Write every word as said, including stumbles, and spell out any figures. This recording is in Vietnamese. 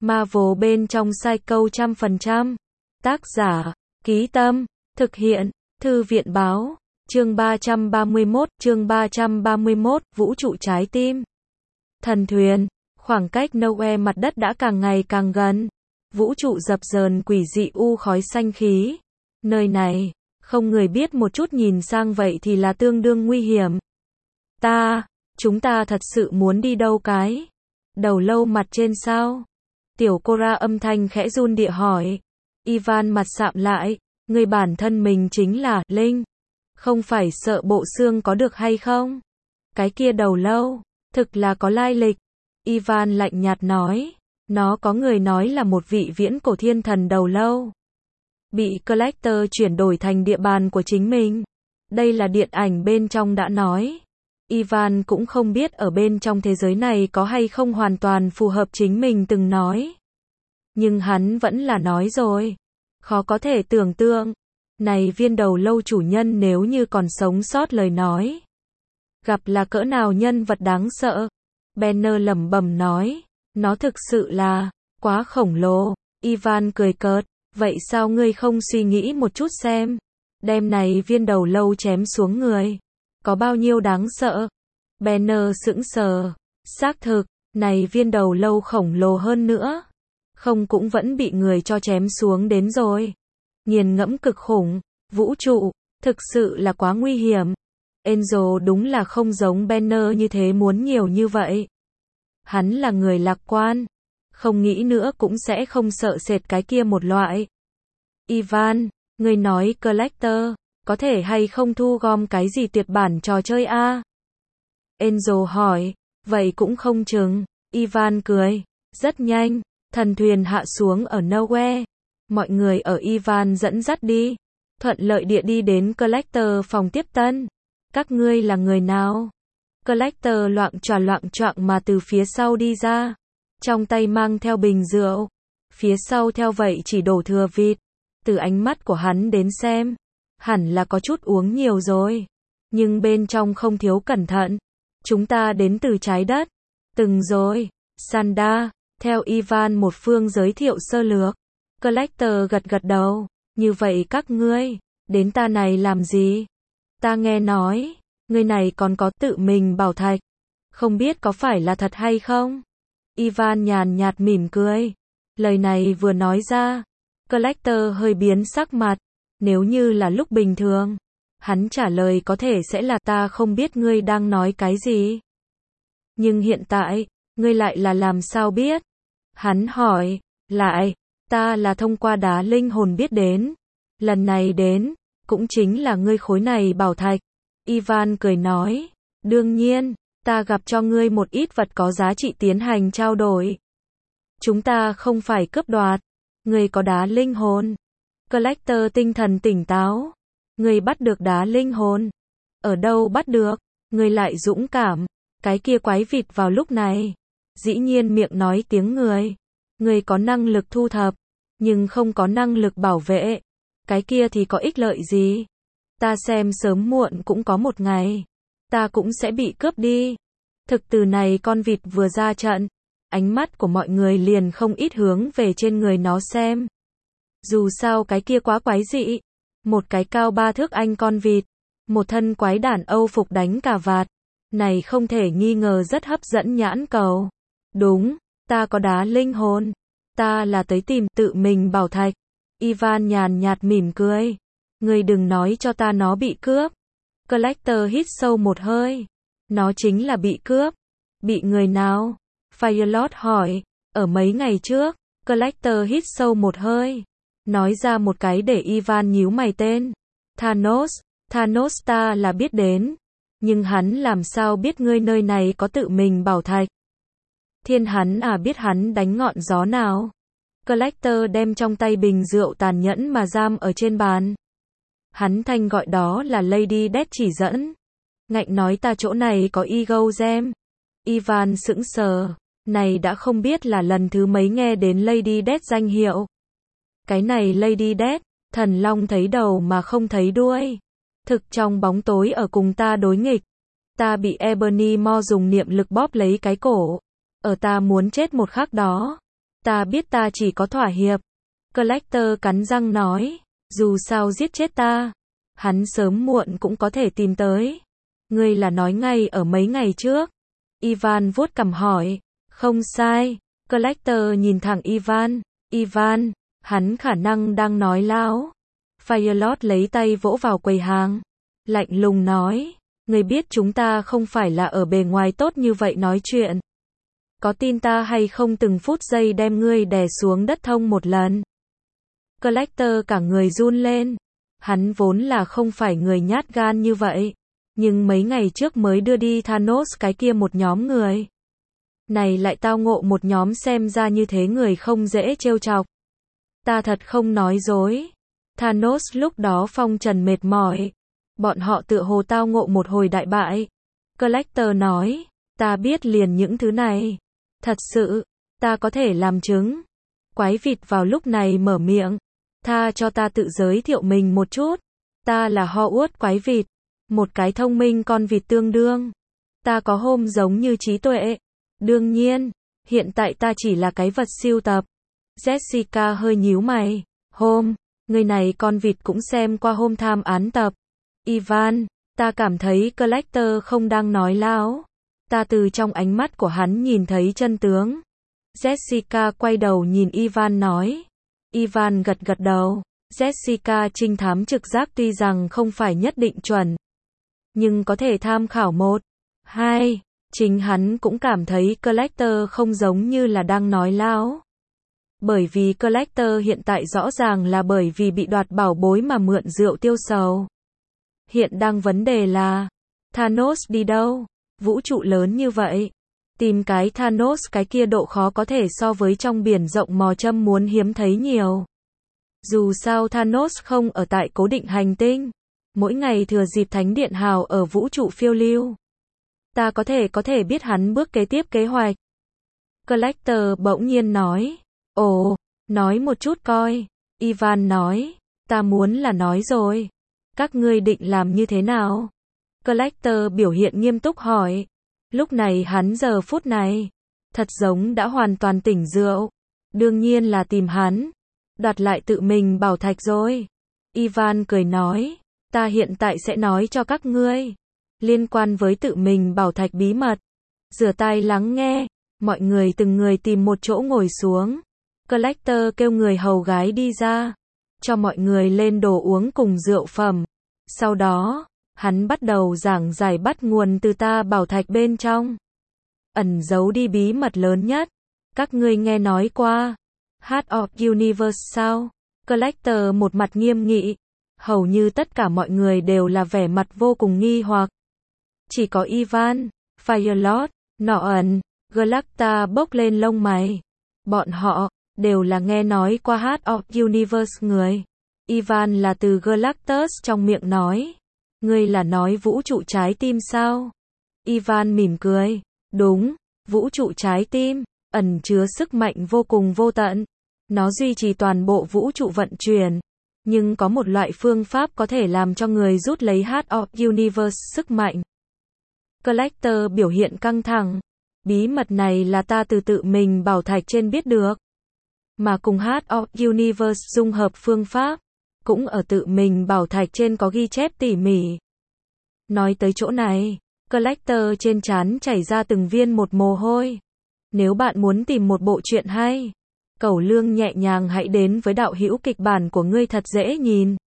Marvel bên trong Psycho trăm phần trăm. Tác giả, Ký Tâm, thực hiện, Thư viện báo, chương ba trăm ba mươi mốt, chương ba trăm ba mươi mốt, vũ trụ trái tim. Thần thuyền, khoảng cách Nowhere mặt đất đã càng ngày càng gần. Vũ trụ dập dờn quỷ dị u khói xanh khí. Nơi này, không người biết một chút nhìn sang vậy thì là tương đương nguy hiểm. Ta, chúng ta thật sự muốn đi đâu cái? Đầu lâu mặt trên sao? Tiểu Cora âm thanh khẽ run địa hỏi. Ivan mặt sạm lại, người bản thân mình chính là Linh. Không phải sợ bộ xương có được hay không? Cái kia đầu lâu, thực là có lai lịch. Ivan lạnh nhạt nói. Nó có người nói là một vị viễn cổ thiên thần đầu lâu. Bị Collector chuyển đổi thành địa bàn của chính mình. Đây là điện ảnh bên trong đã nói. Ivan cũng không biết ở bên trong thế giới này có hay không hoàn toàn phù hợp chính mình từng nói. Nhưng hắn vẫn là nói rồi. Khó có thể tưởng tượng. Này viên đầu lâu chủ nhân nếu như còn sống sót lời nói. Gặp là cỡ nào nhân vật đáng sợ. Banner lẩm bẩm nói. Nó thực sự là quá khổng lồ. Ivan cười cợt. Vậy sao ngươi không suy nghĩ một chút xem. Đem này viên đầu lâu chém xuống người. Có bao nhiêu đáng sợ. Banner sững sờ. Xác thực, này viên đầu lâu khổng lồ hơn nữa. Không cũng vẫn bị người cho chém xuống đến rồi. Nghiền ngẫm cực khủng. Vũ trụ, thực sự là quá nguy hiểm. Angel đúng là không giống Banner như thế muốn nhiều như vậy. Hắn là người lạc quan. Không nghĩ nữa cũng sẽ không sợ sệt cái kia một loại. Ivan, người nói Collector, có thể hay không thu gom cái gì tuyệt bản trò chơi a? Angel hỏi, vậy cũng không chừng. Ivan cười, rất nhanh, thần thuyền hạ xuống ở Nowhere. Mọi người ở Ivan dẫn dắt đi. Thuận lợi địa đi đến Collector phòng tiếp tân. Các ngươi là người nào? Collector loạng choạng loạng choạng mà từ phía sau đi ra. Trong tay mang theo bình rượu. Phía sau theo vậy chỉ đổ thừa vịt. Từ ánh mắt của hắn đến xem. Hẳn là có chút uống nhiều rồi. Nhưng bên trong không thiếu cẩn thận. Chúng ta đến từ trái đất. Từng rồi. Sanda, theo Ivan một phương giới thiệu sơ lược. Collector gật gật đầu. Như vậy các ngươi, đến ta này làm gì? Ta nghe nói, người này còn có tự mình bảo thạch. Không biết có phải là thật hay không? Ivan nhàn nhạt mỉm cười. Lời này vừa nói ra, Collector hơi biến sắc mặt. Nếu như là lúc bình thường, hắn trả lời có thể sẽ là ta không biết ngươi đang nói cái gì. Nhưng hiện tại, ngươi lại là làm sao biết? Hắn hỏi, lại, ta là thông qua đá linh hồn biết đến. Lần này đến, cũng chính là ngươi khối này bảo thạch. Ivan cười nói, đương nhiên, ta gặp cho ngươi một ít vật có giá trị tiến hành trao đổi. Chúng ta không phải cướp đoạt. Ngươi có đá linh hồn. Collector tinh thần tỉnh táo. Ngươi bắt được đá linh hồn. Ở đâu bắt được? Ngươi lại dũng cảm. Cái kia quái vịt vào lúc này. Dĩ nhiên miệng nói tiếng người. Ngươi có năng lực thu thập. Nhưng không có năng lực bảo vệ. Cái kia thì có ích lợi gì? Ta xem sớm muộn cũng có một ngày. Ta cũng sẽ bị cướp đi. Thực từ này con vịt vừa ra trận. Ánh mắt của mọi người liền không ít hướng về trên người nó xem. Dù sao cái kia quá quái dị. Một cái cao ba thước anh con vịt. Một thân quái đản Âu phục đánh cà vạt. Này không thể nghi ngờ rất hấp dẫn nhãn cầu. Đúng, ta có đá linh hồn. Ta là tới tìm tự mình bảo thạch. Ivan nhàn nhạt mỉm cười. Ngươi đừng nói cho ta nó bị cướp. Collector hít sâu một hơi. Nó chính là bị cướp. Bị người nào? Firelord hỏi. Ở mấy ngày trước, Collector hít sâu một hơi. Nói ra một cái để Ivan nhíu mày tên. Thanos. Thanos ta là biết đến. Nhưng hắn làm sao biết ngươi nơi này có tự mình bảo thạch? Thiên hắn à biết hắn đánh ngọn gió nào? Collector đem trong tay bình rượu tàn nhẫn mà giam ở trên bàn. Hắn thanh gọi đó là Lady Death chỉ dẫn. Ngạnh nói ta chỗ này có Ego Gem. Ivan sững sờ. Này đã không biết là lần thứ mấy nghe đến Lady Death danh hiệu. Cái này Lady Death, thần long thấy đầu mà không thấy đuôi. Thực trong bóng tối ở cùng ta đối nghịch. Ta bị Ebony Maw dùng niệm lực bóp lấy cái cổ. Ở ta muốn chết một khắc đó. Ta biết ta chỉ có thỏa hiệp. Collector cắn răng nói. Dù sao giết chết ta, hắn sớm muộn cũng có thể tìm tới. Ngươi là nói ngay ở mấy ngày trước. Ivan vuốt cằm hỏi. Không sai. Collector nhìn thẳng Ivan. Ivan, hắn khả năng đang nói láo. Firelord lấy tay vỗ vào quầy hàng. Lạnh lùng nói. Ngươi biết chúng ta không phải là ở bề ngoài tốt như vậy nói chuyện. Có tin ta hay không từng phút giây đem ngươi đè xuống đất thông một lần. Collector cả người run lên. Hắn vốn là không phải người nhát gan như vậy. Nhưng mấy ngày trước mới đưa đi Thanos cái kia một nhóm người. Này lại tao ngộ một nhóm xem ra như thế người không dễ trêu chọc. Ta thật không nói dối. Thanos lúc đó phong trần mệt mỏi. Bọn họ tựa hồ tao ngộ một hồi đại bại. Collector nói. Ta biết liền những thứ này. Thật sự, ta có thể làm chứng. Quái vịt vào lúc này mở miệng. Tha cho ta tự giới thiệu mình một chút. Ta là Howard quái vịt. Một cái thông minh con vịt tương đương. Ta có hôm giống như trí tuệ. Đương nhiên, hiện tại ta chỉ là cái vật siêu tập. Jessica hơi nhíu mày. Hôm, người này con vịt cũng xem qua hôm tham án tập. Ivan, ta cảm thấy Collector không đang nói láo. Ta từ trong ánh mắt của hắn nhìn thấy chân tướng. Jessica quay đầu nhìn Ivan nói. Ivan gật gật đầu. Jessica trinh thám trực giác tuy rằng không phải nhất định chuẩn. Nhưng có thể tham khảo một. Hai. Chính hắn cũng cảm thấy Collector không giống như là đang nói láo. Bởi vì Collector hiện tại rõ ràng là bởi vì bị đoạt bảo bối mà mượn rượu tiêu sầu. Hiện đang vấn đề là Thanos đi đâu? Vũ trụ lớn như vậy. Tìm cái Thanos cái kia độ khó có thể so với trong biển rộng mò châm muốn hiếm thấy nhiều. Dù sao Thanos không ở tại cố định hành tinh. Mỗi ngày thừa dịp Thánh Điện Hào ở vũ trụ phiêu lưu. Ta có thể có thể biết hắn bước kế tiếp kế hoạch. Collector bỗng nhiên nói. Ồ, nói một chút coi. Ivan nói. Ta muốn là nói rồi. Các ngươi định làm như thế nào? Collector biểu hiện nghiêm túc hỏi. Lúc này hắn giờ phút này. Thật giống đã hoàn toàn tỉnh rượu. Đương nhiên là tìm hắn. Đoạt lại tự mình bảo thạch rồi. Ivan cười nói. Ta hiện tại sẽ nói cho các ngươi. Liên quan với tự mình bảo thạch bí mật. Rửa tai lắng nghe. Mọi người từng người tìm một chỗ ngồi xuống. Collector kêu người hầu gái đi ra. Cho mọi người lên đồ uống cùng rượu phẩm. Sau đó, hắn bắt đầu giảng giải bắt nguồn từ ta bảo thạch bên trong. Ẩn giấu đi bí mật lớn nhất. Các ngươi nghe nói qua. Heart of Universe sao? Collector một mặt nghiêm nghị. Hầu như tất cả mọi người đều là vẻ mặt vô cùng nghi hoặc. Chỉ có Ivan, Firelord, Norton, Galacta bốc lên lông mày. Bọn họ, đều là nghe nói qua Heart of Universe người. Ivan là từ Galactus trong miệng nói. Ngươi là nói vũ trụ trái tim sao? Ivan mỉm cười. Đúng, vũ trụ trái tim, ẩn chứa sức mạnh vô cùng vô tận. Nó duy trì toàn bộ vũ trụ vận chuyển. Nhưng có một loại phương pháp có thể làm cho người rút lấy Heart of Universe sức mạnh. Collector biểu hiện căng thẳng. Bí mật này là ta từ tự mình bảo thạch trên biết được. Mà cùng Heart of Universe dung hợp phương pháp. Cũng ở tự mình bảo thạch trên có ghi chép tỉ mỉ. Nói tới chỗ này, Collector trên trán chảy ra từng viên một mồ hôi. Nếu bạn muốn tìm một bộ truyện hay, Cẩu Lương nhẹ nhàng hãy đến với đạo hữu kịch bản của ngươi thật dễ nhìn.